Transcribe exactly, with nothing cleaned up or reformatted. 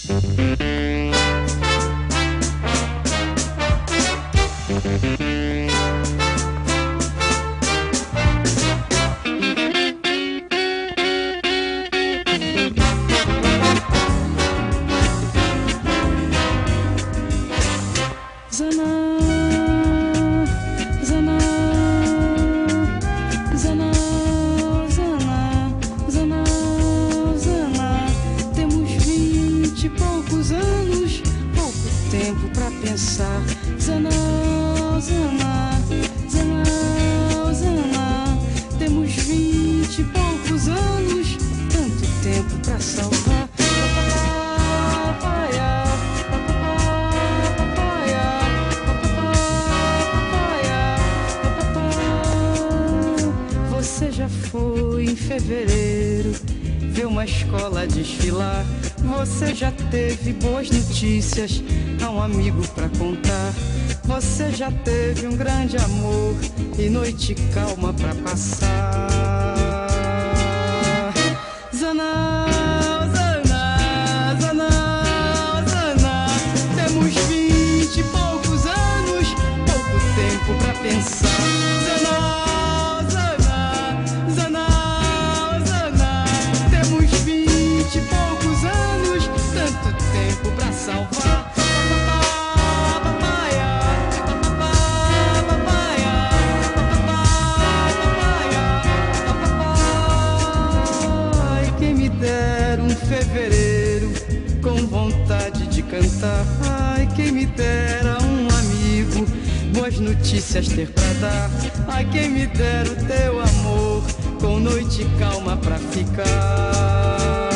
Zana, Zana, Zana, Zana, temos vinte e poucos anos, tanto tempo pra salvar. Papaya, papaya, papaya, papaya. Você já foi em fevereiro ver uma escola desfilar? Você já teve boas notícias a um amigo pra contar? Você já teve um grande amor e noite calma pra passar? Zana, Zana, Zana, Zana, temos vinte e poucos anos, pouco tempo pra pensar. Zana, Zana, Zana, Zana, temos vinte e poucos anos, tanto tempo pra salvar. Fevereiro com vontade de cantar. Ai, quem me dera um amigo, boas notícias ter pra dar. Ai, quem me dera o teu amor, com noite calma pra ficar.